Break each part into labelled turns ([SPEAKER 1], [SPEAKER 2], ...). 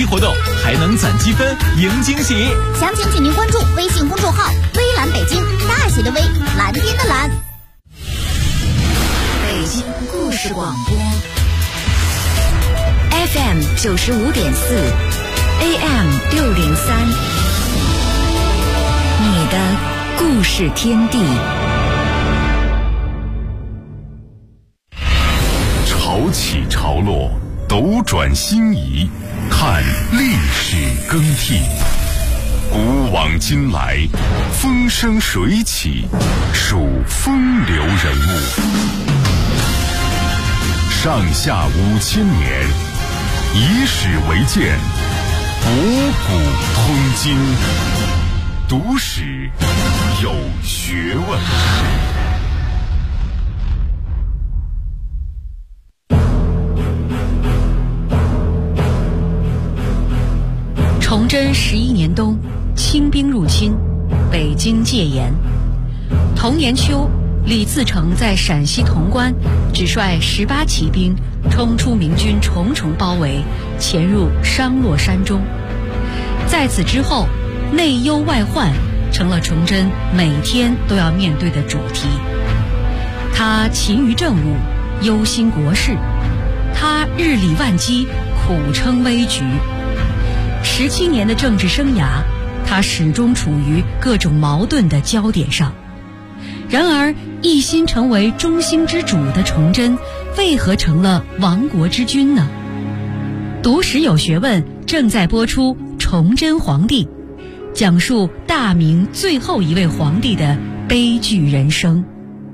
[SPEAKER 1] 期活动，还能攒积分赢惊喜。
[SPEAKER 2] 详情请您关注微信公众号“微蓝北京”，大写的微，蓝天的蓝。
[SPEAKER 3] 北京故事广播 FM 95.4 AM 603，你的故事天地。
[SPEAKER 4] 潮起潮落，斗转星移，看历史更替。古往今来，风生水起，数风流人物。上下5000年，以史为鉴，博古通今，读史有学问。
[SPEAKER 5] 崇祯11年冬，清兵入侵，北京戒严。同年秋，李自成在陕西潼关只率18骑兵冲出明军重重包围，潜入商洛山中。在此之后，内忧外患成了崇祯每天都要面对的主题。他勤于政务，忧心国事；他日理万机，苦撑危局。17年的政治生涯，他始终处于各种矛盾的焦点上。然而，一心成为中兴之主的崇祯，为何成了亡国之君呢？读史有学问正在播出《崇祯皇帝》，讲述大明最后一位皇帝的悲剧人生。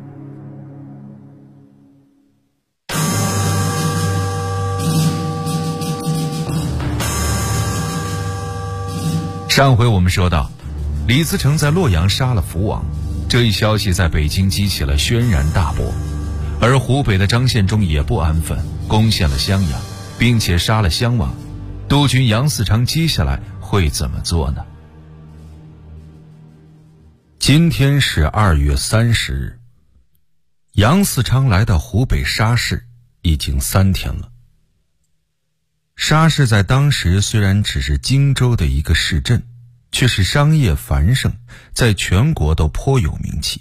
[SPEAKER 6] 上回我们说到，李自成在洛阳杀了福王，这一消息在北京激起了轩然大波，而湖北的张献忠也不安分，攻陷了襄阳，并且杀了襄王。督军杨嗣昌接下来会怎么做呢？今天是2月30日，杨嗣昌来到湖北沙市已经3天了。沙市在当时虽然只是荆州的一个市镇，却是商业繁盛，在全国都颇有名气。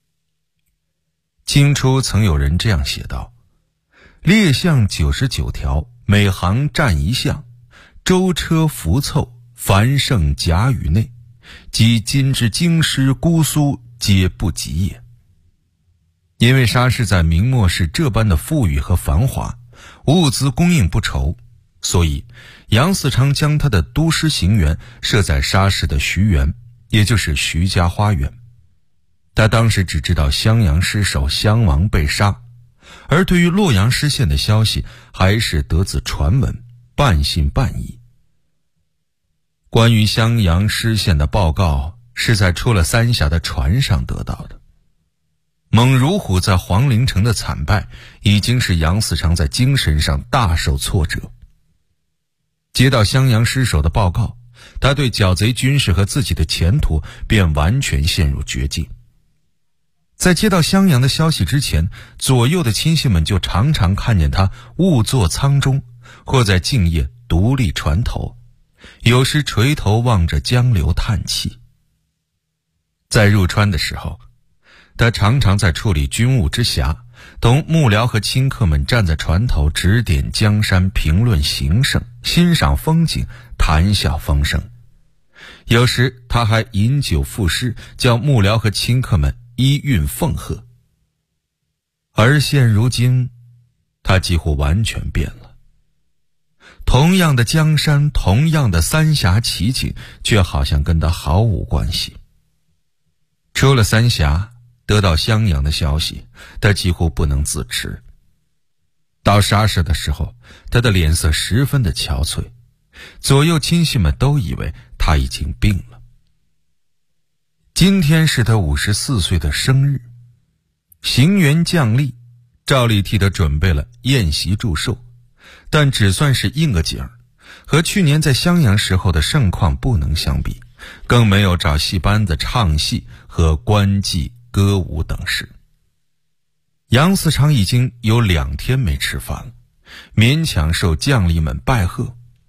[SPEAKER 6] 清初曾有人这样写道：列巷99条，每行占一巷，舟车浮凑，繁盛甲宇内，即今之京师姑苏皆不及也。因为沙市在明末是这般的富裕和繁华，物资供应不愁，所以杨嗣昌将他的都师行辕设在沙市的徐园，也就是徐家花园。他当时只知道襄阳失守，襄王被杀，而对于洛阳失陷的消息还是得自传闻，半信半疑。关于襄阳失陷的报告是在出了三峡的船上得到的。蒙如虎在黄陵城的惨败已经是杨嗣昌在精神上大受挫折。接到襄阳失守的报告，他对剿贼军事和自己的前途便完全陷入绝境。在接到襄阳的消息之前，左右的亲信们就常常看见他误坐舱中，或在静夜独立船头，有时垂头望着江流叹气。在入川的时候，他常常在处理军务之暇，同幕僚和亲客们站在船头指点江山，评论形胜，欣赏风景，谈笑风生。有时他还饮酒赋诗，叫幕僚和亲客们依韵奉贺。而现如今，他几乎完全变了。同样的江山，同样的三峡奇景，却好像跟他毫无关系。出了三峡，得到襄阳的消息，他几乎不能自持。到沙市的时候，他的脸色十分的憔悴，左右亲戚们都以为他已经病了。今天是他54岁的生日，行辕降历，照例替他准备了宴席祝寿，但只算是应个景儿，和去年在襄阳时候的盛况不能相比，更没有找戏班子唱戏和观祭歌舞等事。杨嗣昌已经有2天没吃饭了，勉强受将吏们拜贺。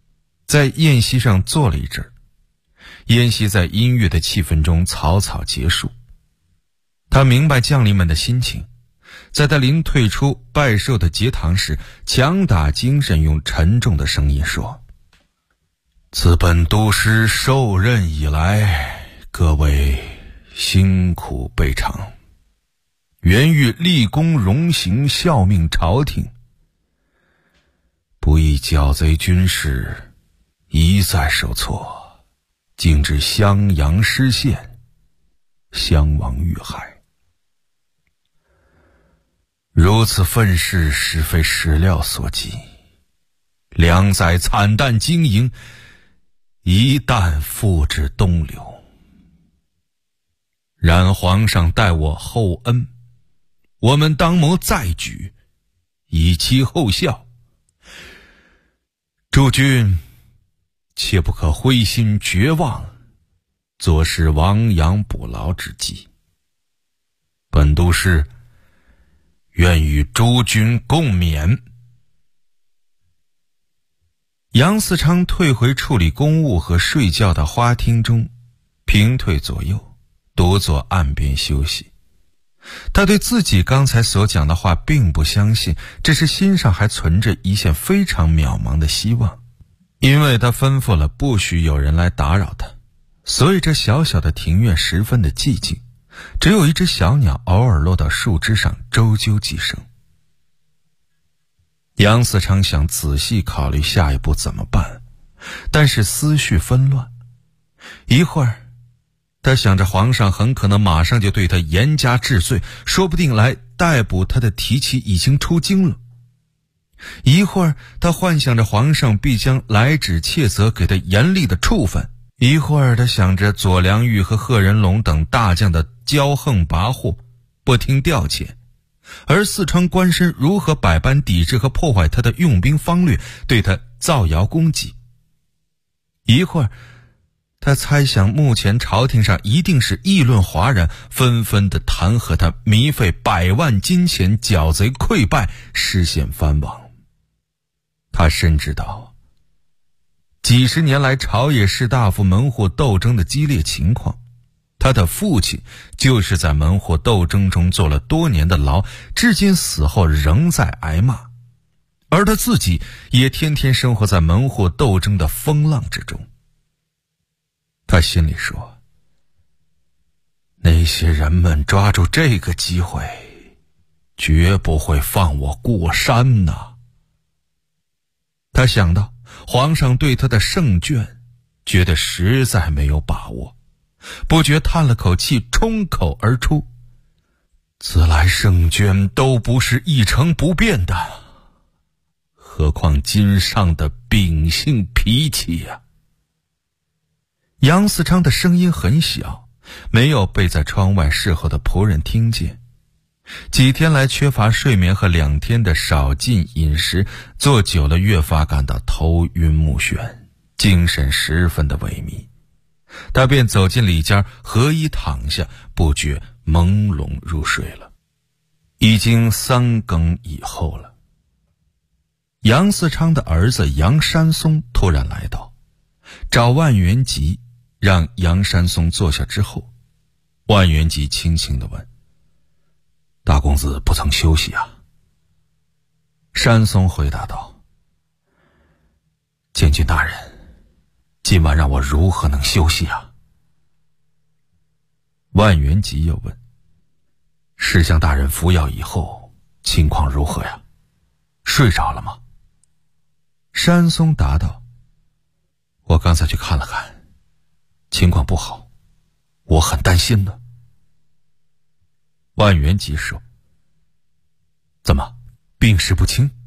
[SPEAKER 6] 在宴席上坐了一阵儿，宴席在音乐的气氛中草草结束。他明白将领们的心情，在他临退出拜寿的节堂时，强打精神，用沉重的声音说：自本督师受任以来，各位辛苦备尝，原欲立功荣行，效命朝廷，不意剿贼军事一再受挫，竟至襄阳失陷，襄王遇害。如此愤世，实非始料所及。2载惨淡经营，一旦付之东流。然皇上待我厚恩，我们当谋再举，以期后效。诸君切不可灰心绝望，坐视亡羊补牢之计。本督师愿与诸君共勉。杨嗣昌退回处理公务和睡觉的花厅中，平退左右，独坐岸边休息。他对自己刚才所讲的话并不相信，只是心上还存着一线非常渺茫的希望。因为他吩咐了不许有人来打扰他，所以这小小的庭院十分的寂静，只有一只小鸟偶尔落到树枝上啾啾几声。杨嗣昌想仔细考虑下一步怎么办，但是思绪纷乱。一会儿他想着皇上很可能马上就对他严加治罪，说不定来逮捕他的提旗已经出京了。一会儿他幻想着皇上必将来旨切责，给他严厉的处分。一会儿他想着左良玉和贺仁龙等大将的骄横跋扈，不听调遣，而四川官绅如何百般抵制和破坏他的用兵方略，对他造谣攻击。一会儿他猜想目前朝廷上一定是议论哗然，纷纷的弹劾他糜费100万金钱，剿贼溃败，失陷藩王。他深知道几十年来朝野士大夫门户斗争的激烈情况，他的父亲就是在门户斗争中坐了多年的牢，至今死后仍在挨骂，而他自己也天天生活在门户斗争的风浪之中。他心里说，那些人们抓住这个机会，绝不会放我过山呐。他想到皇上对他的圣眷，觉得实在没有把握，不觉叹了口气，冲口而出：自来圣眷都不是一成不变的，何况今上的秉性脾气呀。杨嗣昌的声音很小，没有被在窗外侍候的仆人听见。几天来缺乏睡眠和2天的少进饮食，坐久了越发感到头晕目眩，精神十分的萎靡。他便走进里间，合衣躺下，不觉朦胧入睡了。已经3更以后了。杨嗣昌的儿子杨山松突然来到，找万元吉，让杨山松坐下之后，万元吉轻轻地问：大公子不曾休息啊？山松回答道：监军大人，今晚让我如何能休息啊？万元吉又问：侍将大人服药以后情况如何呀？睡着了吗？山松答道：我刚才去看了看，情况不好，我很担心呢。万元吉说：怎么，病势不轻？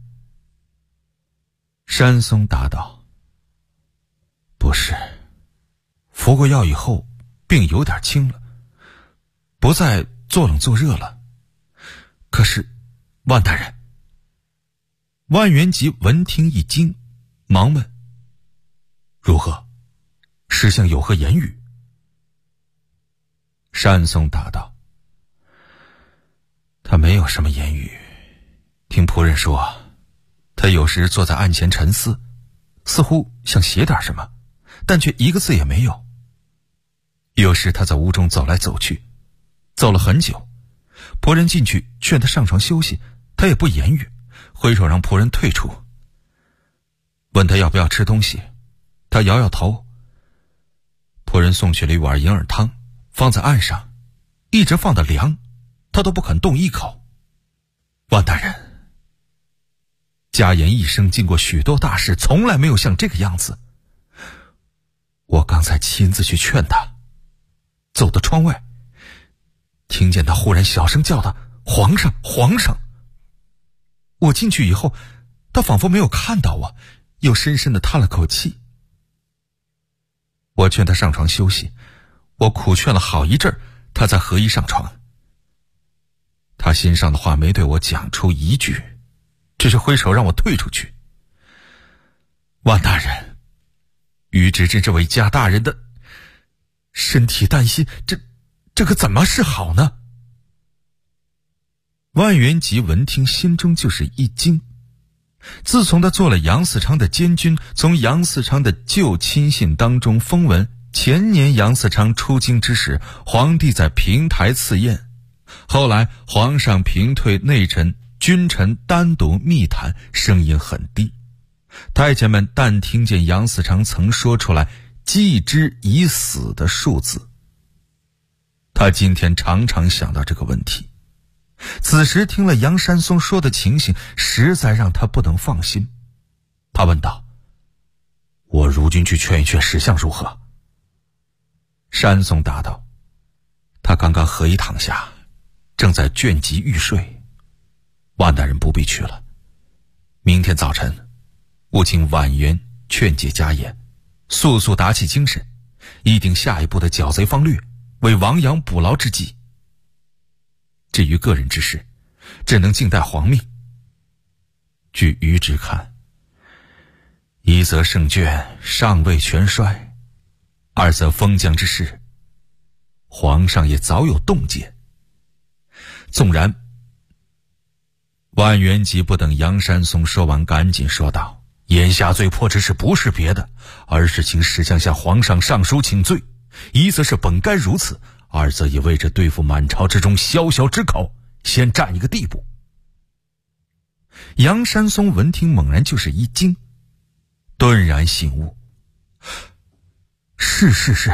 [SPEAKER 6] 山松答道：不是，服过药以后病有点轻了，不再做冷做热了。可是万大人……万元吉闻听一惊，忙问：如何？师相有何言语？山松答道：他没有什么言语，听仆人说，他有时坐在案前沉思， 似乎想写点什么，但却一个字也没有。有时他在屋中走来走去，走了很久，仆人进去劝他上床休息，他也不言语，挥手让仆人退出。问他要不要吃东西，他摇摇头。仆人送去了一碗银耳汤，放在案上，一直放得凉，他都不肯动一口。万大人，家言一生经过许多大事，从来没有像这个样子。我刚才亲自去劝他，走到窗外，听见他忽然小声叫他皇上皇上。我进去以后，他仿佛没有看到我，又深深地叹了口气。我劝他上床休息，我苦劝了好一阵儿，他才合衣上床。他心上的话没对我讲出一句，只是挥手让我退出去。万大人，于侄这位家大人的身体担心，这可怎么是好呢？万元吉闻听，心中就是一惊。自从他做了杨嗣昌的监军，从杨嗣昌的旧亲信当中风闻，前年杨嗣昌出京之时，皇帝在平台赐宴，后来皇上平退内臣君臣单独密谈，声音很低。太监们但听见杨嗣昌曾说出来继之已死的数字。他今天常常想到这个问题，此时听了杨山松说的情形，实在让他不能放心。他问道：我如今去劝一劝史相如何？山松答道：他刚刚合衣躺下，正在倦极欲睡，万大人不必去了。明天早晨务请婉元劝解家言，速速打起精神，议定下一步的剿贼方略，为亡羊补牢之计。至于个人之事，只能静待皇命。据于之看，一则胜券尚未全衰，二则封疆之事，皇上也早有洞见。纵然，万元吉不等杨山松说完，赶紧说道：眼下最迫之事不是别的，而是请史相向皇上上书请罪，一则是本该如此，二则也为着对付满朝之中小小之口，先占一个地步。杨山松闻听猛然就是一惊，顿然醒悟：是，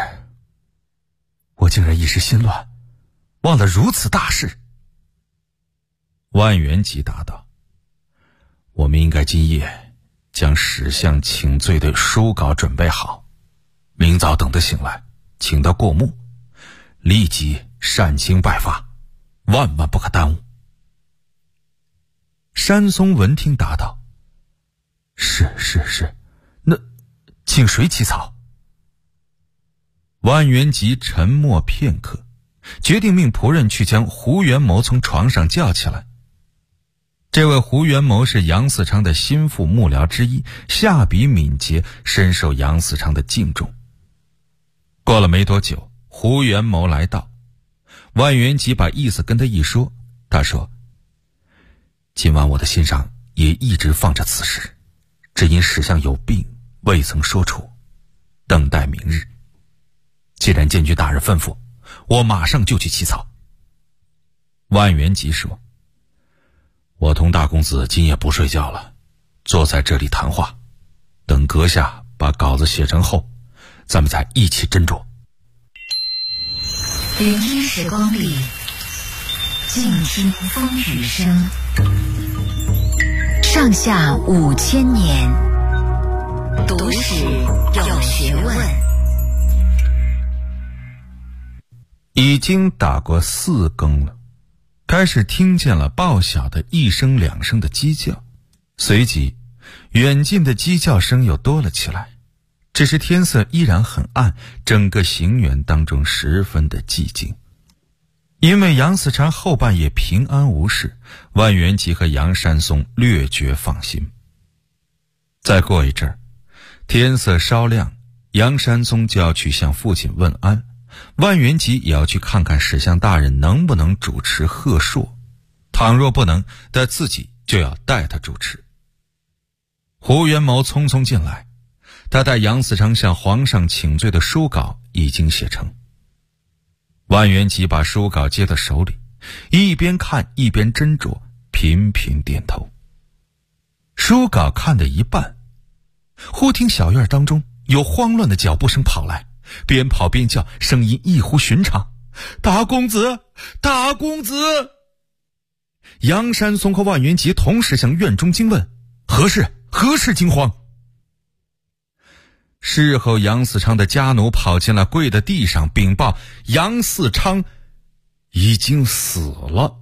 [SPEAKER 6] 我竟然一时心乱，忘了如此大事。万元吉答道：我们应该今夜将史相请罪的书稿准备好，明早等他醒来，请他过目，立即善清拜发，万万不可耽误。山松闻听答道：是，那请谁起草？万元吉沉默片刻，决定命仆人去将胡元谋从床上叫起来。这位胡元谋是杨嗣昌的心腹幕僚之一，下笔敏捷，深受杨嗣昌的敬重。过了没多久，胡元谋来到，万元吉把意思跟他一说，他说：今晚我的心上也一直放着此事，只因史相有病未曾说出，等待明日。既然监军大人吩咐，我马上就去起草。万元吉说：我同大公子今夜不睡觉了，坐在这里谈话，等阁下把稿子写成后，咱们再一起斟酌。
[SPEAKER 3] 聆听时光里，静听风雨声。上下5000年，读史有学问。
[SPEAKER 6] 已经打过4更了，开始听见了报晓的1声2声的鸡叫，随即远近的鸡叫声又多了起来。只是天色依然很暗，整个行辕当中十分的寂静。因为杨嗣昌后半夜平安无事，万元吉和杨山松略觉放心。再过一阵儿，天色稍亮，杨山松就要去向父亲问安，万元吉也要去看看史相大人能不能主持贺硕，倘若不能，他自己就要代他主持。胡元谋匆匆进来， 他带杨嗣昌向皇上请罪的书稿已经写成。万源吉把书稿接到手里，一边看一边斟酌，频频点头。书稿看得一半，忽听小院当中有慌乱的脚步声跑来，边跑边叫，声音异乎寻常：“大公子，大公子！”杨山松和万源吉同时向院中惊问：“何事惊慌？”事后杨嗣昌的家奴跑进来，跪在地上禀报杨嗣昌已经死了。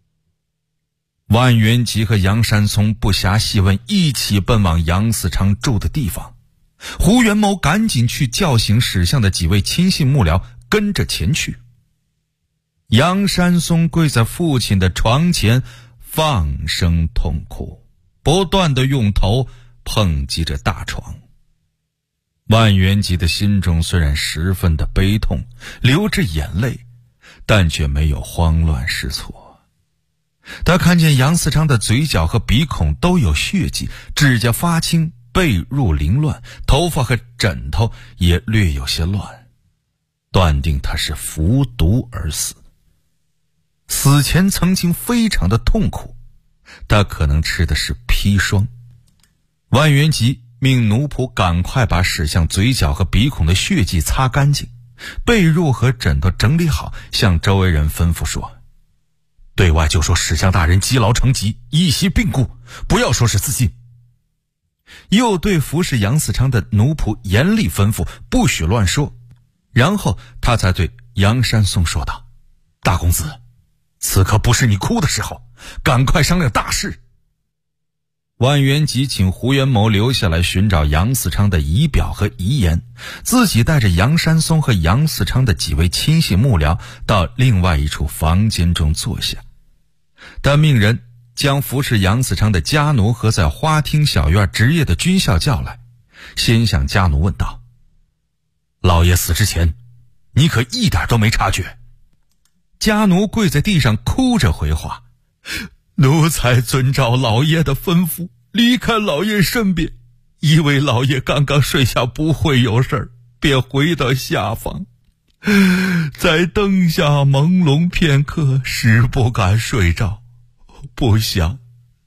[SPEAKER 6] 万源吉和杨山松不暇细问，一起奔往杨嗣昌住的地方。胡元谋赶紧去叫醒史相的几位亲信幕僚，跟着前去。杨山松跪在父亲的床前，放声痛哭，不断地用头碰击着大床。万源吉的心中虽然十分的悲痛，流着眼泪，但却没有慌乱失措。他看见杨嗣昌的嘴角和鼻孔都有血迹，指甲发青，被褥凌乱，头发和枕头也略有些乱，断定他是服毒而死。死前曾经非常的痛苦，他可能吃的是砒霜。万源吉命奴仆赶快把史相嘴角和鼻孔的血迹擦干净，被褥和枕头整理好，向周围人吩咐说：“对外就说史相大人积劳成疾，一夕病故，不要说是自尽。”又对服侍杨嗣昌的奴仆严厉吩咐，不许乱说。然后他才对杨山松说道：“大公子，此刻不是你哭的时候，赶快商量大事。”万源吉请胡元谋留下来寻找杨嗣昌的仪表和遗言，自己带着杨山松和杨嗣昌的几位亲信幕僚到另外一处房间中坐下。他命人将服侍杨嗣昌的家奴和在花厅小院值夜的军校叫来，先向家奴问道：“老爷死之前，你可一点都没察觉？”家奴跪在地上哭着回话：“奴才遵照老爷的吩咐，离开老爷身边，以为老爷刚刚睡下不会有事儿，便回到下房，在灯下朦胧片刻，实不敢睡着。不想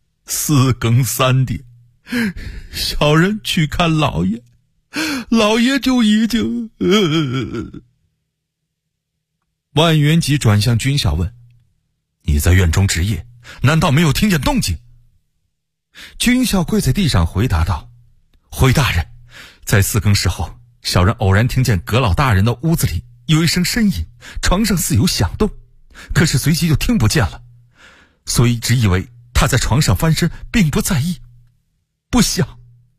[SPEAKER 6] 4更3点，小人去看老爷，老爷就已经……”万源吉转向军校问：“你在院中值夜，难道没有听见动静？”军校跪在地上回答道：“回大人，在4更时候，小人偶然听见葛老大人的屋子里有一声呻吟，床上似有响动，可是随即就听不见了，所以只以为他在床上翻身，并不在意。不想……”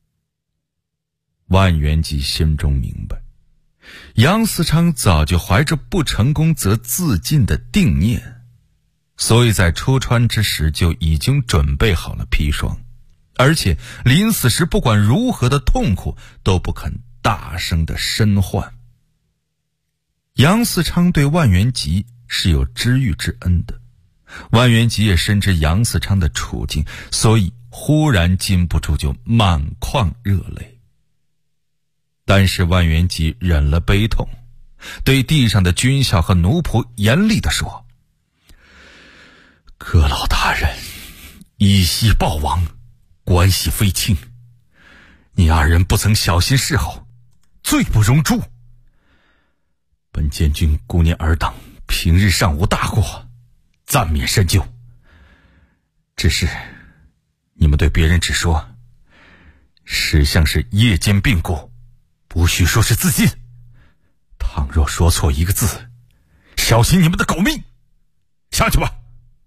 [SPEAKER 6] 万源吉心中明白，杨嗣昌早就怀着不成功则自尽的定念，所以在出川之时就已经准备好了砒霜，而且临死时不管如何的痛苦都不肯大声的申唤。杨嗣昌对万源吉是有知遇之恩的，万源吉也深知杨嗣昌的处境，所以忽然禁不住就满眶热泪。但是万源吉忍了悲痛，对地上的军校和奴仆严厉地说：“葛老大人一夕暴亡，关系非轻，你二人不曾小心侍候，罪不容诛。本监军顾念尔等平日尚无大过，暂免深究。只是你们对别人只说史相是夜间病故，不许说是自尽。倘若说错一个字，小心你们的狗命。下去吧。”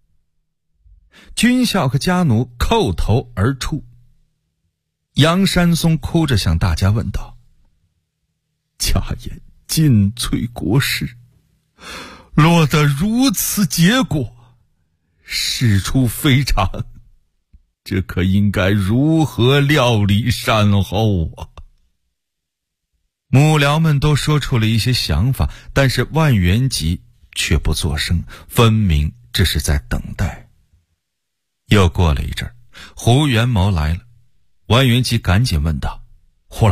[SPEAKER 6] 军校和家奴叩头而出。杨山松哭着向大家问道：“家言尽瘁国事，落得如此结果，事出非常，这可应该如何料理善后啊？”幕僚们都说出了一些想法，但是万源吉却不作声，分明这是在等待。又过了一阵，胡元谋来了，万源吉赶紧问道：“胡老爷，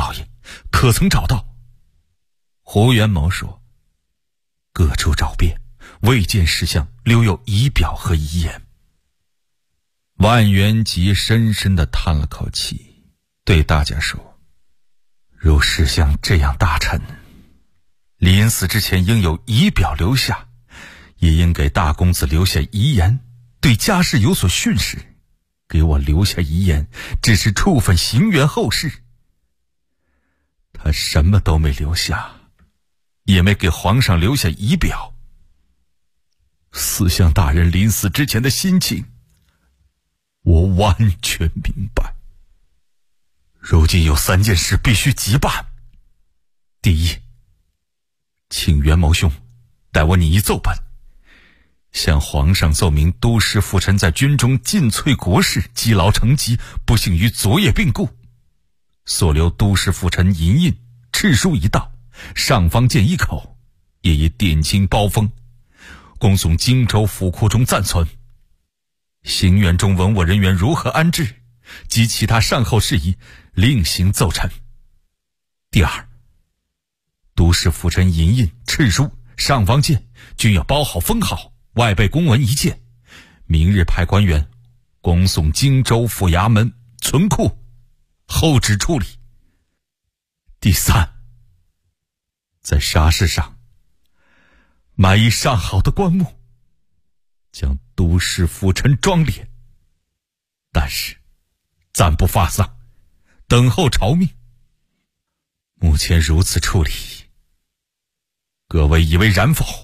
[SPEAKER 6] 可曾找到？胡元谋说，各处找遍，未见石像留有仪表和遗言。万元吉深深地叹了口气，对大家说，如石像这样大臣，临死之前应有仪表留下，也应给大公子留下遗言，对家事有所训示。给我留下遗言，只是处分行辕后事。他什么都没留下，也没给皇上留下仪表。四相大人临死之前的心情，我完全明白。如今有3件事必须急办。第一，请元谋兄带我拟一奏本，向皇上奏明都师父臣在军中尽瘁国事，积劳成疾，不幸于昨夜病故，所留都师父臣银印敕书一道，上方见一口，也以点金包封，恭送荆州府库中暂存。行辕中文武人员如何安置，及其他善后事宜，另行奏陈。第二，都师父臣银印敕书上方见均要包好封好，外备公文一件，明日派官员恭送荆州府衙门存库，后旨处理。第三，在沙市上埋一上好的棺木，将都师父臣装殓，但是暂不发丧，等候朝命。目前如此处理，各位以为然否？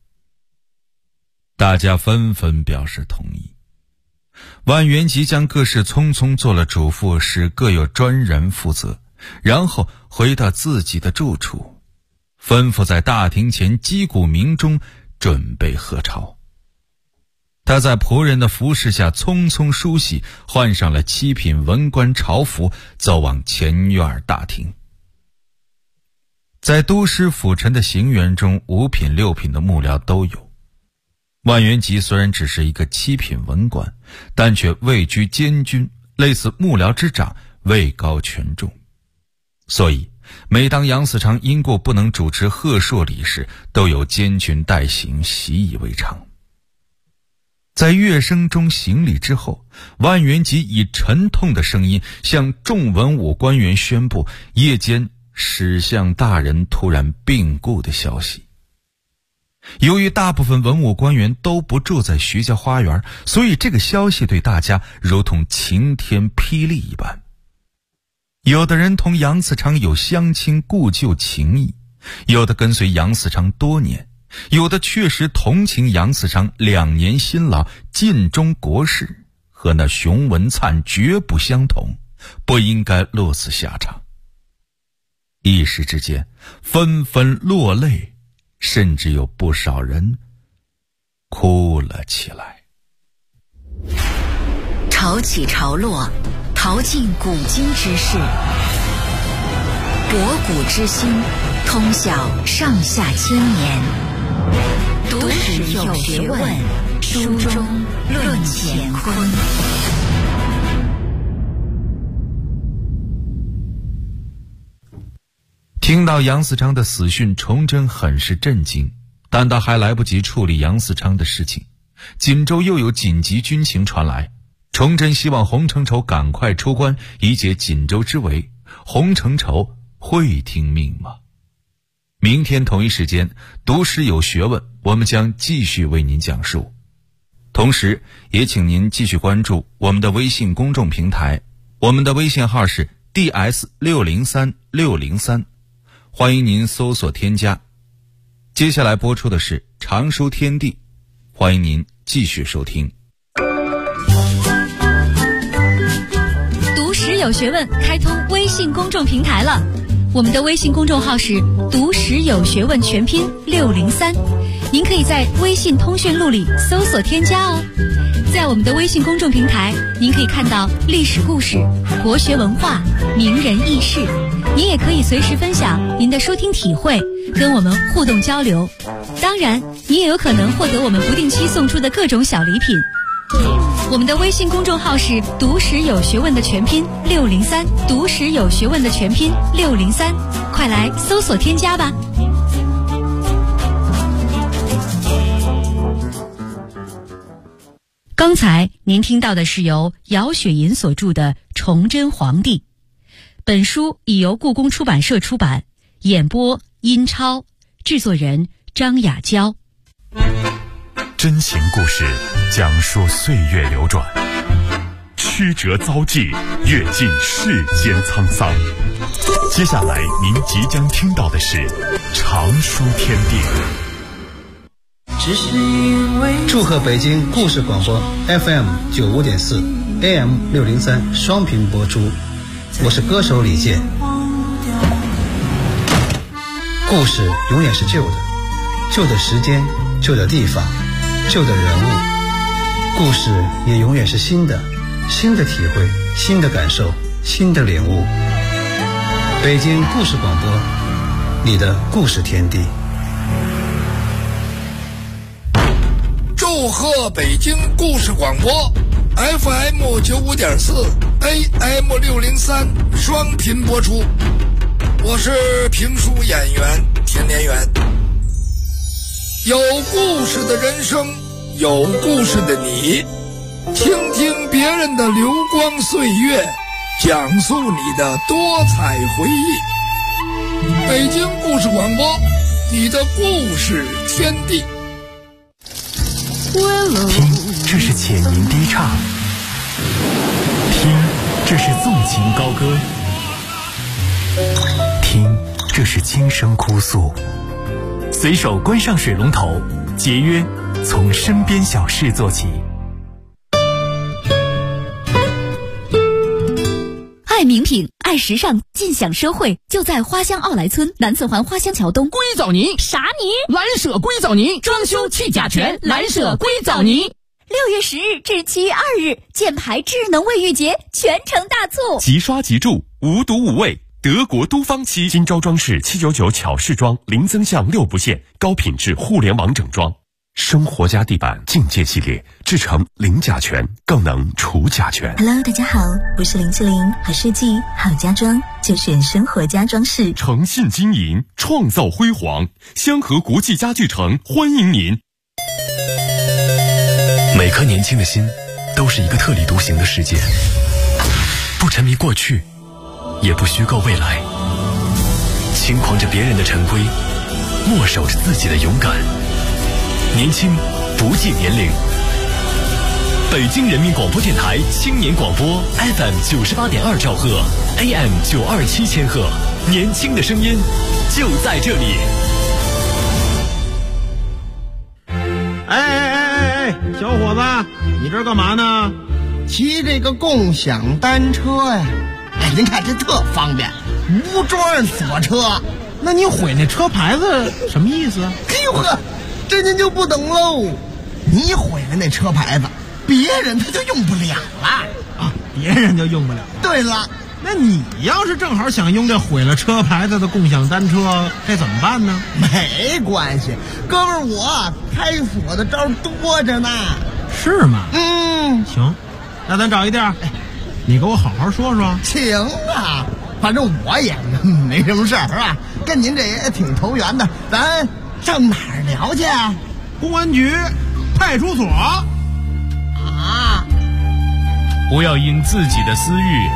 [SPEAKER 6] 大家纷纷表示同意。万元吉将各事匆匆做了嘱咐，使各有专人负责，然后回到自己的住处，吩咐在大庭前击鼓鸣钟，准备贺朝。他在仆人的服侍下匆匆梳洗，换上了7品文官朝服，走往前院大厅。在都师府臣的行辕中，5品6品的幕僚都有。万元吉虽然只是一个7品文官，但却位居监军，类似幕僚之长，位高权重。所以每当杨嗣昌因过不能主持贺朔礼时，都有监军代行，习以为常。在乐声中行礼之后，万元吉以沉痛的声音向众文武官员宣布夜间史相大人突然病故的消息。由于大部分文武官员都不住在徐家花园，所以这个消息对大家如同晴天霹雳一般。有的人同杨嗣昌有乡亲故旧情谊，有的跟随杨嗣昌多年，有的确实同情杨嗣昌2年辛劳尽忠国事，和那熊文灿绝不相同，不应该落此下场。一时之间纷纷落泪，甚至有不少人哭了起来。
[SPEAKER 3] 潮起潮落，淘尽古今之事，博古之今，通晓上下千年。读史有学问，书中论乾坤。
[SPEAKER 6] 听到杨嗣昌的死讯，崇祯很是震惊，但他还来不及处理杨嗣昌的事情，锦州又有紧急军情传来。崇祯希望洪承畴赶快出关，以解锦州之围。洪承畴会听命吗？明天同一时间，读史有学问，我们将继续为您讲述。同时也请您继续关注我们的微信公众平台，我们的微信号是 DS603603，欢迎您搜索添加。接下来播出的是常书天地，欢迎您继续收听。
[SPEAKER 5] 读史有学问开通微信公众平台了，我们的微信公众号是读史有学问全拼603，您可以在微信通讯录里搜索添加哦。在我们的微信公众平台，您可以看到历史故事、国学文化、名人轶事，您也可以随时分享您的收听体会，跟我们互动交流。当然，您也有可能获得我们不定期送出的各种小礼品。 我们的微信公众号是读史有学问的全拼603，读史有学问的全拼603，快来搜索添加吧。刚才您听到的是由姚雪银所著的《崇祯皇帝》，本书已由故宫出版社出版，演播殷超，制作人张雅娇。
[SPEAKER 4] 真情故事讲述岁月流转，曲折遭际，阅尽世间沧桑。接下来您即将听到的是长书天地。
[SPEAKER 7] 祝贺北京故事广播 FM 95.4 AM 603双频播出，我是歌手李健。故事永远是旧的，旧的时间，旧的地方，旧的人物。故事也永远是新的，新的体会，新的感受，新的领悟。北京故事广播，你的故事天地。
[SPEAKER 8] 祝贺北京故事广播 FM 95.4 AM 603双频播出，我是评书演员田连元。有故事的人生，有故事的你，倾听别人的流光岁月，讲述你的多彩回忆。北京故事广播，你的故事天地。
[SPEAKER 1] 听，这是浅吟低唱；听，这是纵情高歌；听，这是轻声哭诉。随手关上水龙头，节约从身边小事做起。
[SPEAKER 9] 爱名品，爱时尚，尽享奢惠，就在花乡奥莱村南四环花乡桥东。
[SPEAKER 10] 硅藻泥
[SPEAKER 9] 啥泥？
[SPEAKER 10] 蓝舍硅藻泥，装修去甲醛，蓝舍硅藻泥。
[SPEAKER 9] 6月10日至7月2日，箭牌智能卫浴节全城大促，
[SPEAKER 4] 即刷即住，无毒无味。德国都方漆金招装饰799巧饰装，零增项6不限，高品质互联网整装。生活家地板境界系列制成零甲醛，更能除甲醛。
[SPEAKER 11] Hello， 大家好，我是林志玲。好设计好家装就选生活家装饰，
[SPEAKER 4] 诚信经营，创造辉煌。香河国际家具城欢迎您。
[SPEAKER 1] 每颗年轻的心都是一个特立独行的世界，不沉迷过去，也不虚构未来，轻狂着别人的陈规，默守着自己的勇敢。年轻不计年龄。北京人民广播电台青年广播 FM 98.2兆赫 AM 927千赫，年轻的声音就在这里。
[SPEAKER 12] 哎，小伙子，你这干嘛呢？
[SPEAKER 13] 骑这个共享单车呀。哎，您看这特方便，无桩锁车。
[SPEAKER 12] 那你毁那车牌子什么意思啊？
[SPEAKER 13] 哎呦呵，这您就不懂喽。你毁了那车牌子，别人他就用不了了
[SPEAKER 12] 啊，别人就用不了了。
[SPEAKER 13] 对了，
[SPEAKER 12] 那你要是正好想用这毁了车牌子的共享单车，这怎么办呢？
[SPEAKER 13] 没关系，哥们儿我开锁的招多着呢。
[SPEAKER 12] 是吗？
[SPEAKER 13] 行，
[SPEAKER 12] 那咱找一地儿，你给我好好说说。
[SPEAKER 13] 行啊，反正我也没什么事儿啊，跟您这也挺投缘的，咱上哪儿聊去啊？
[SPEAKER 12] 公安局、派出所。
[SPEAKER 1] 不要因自己的私欲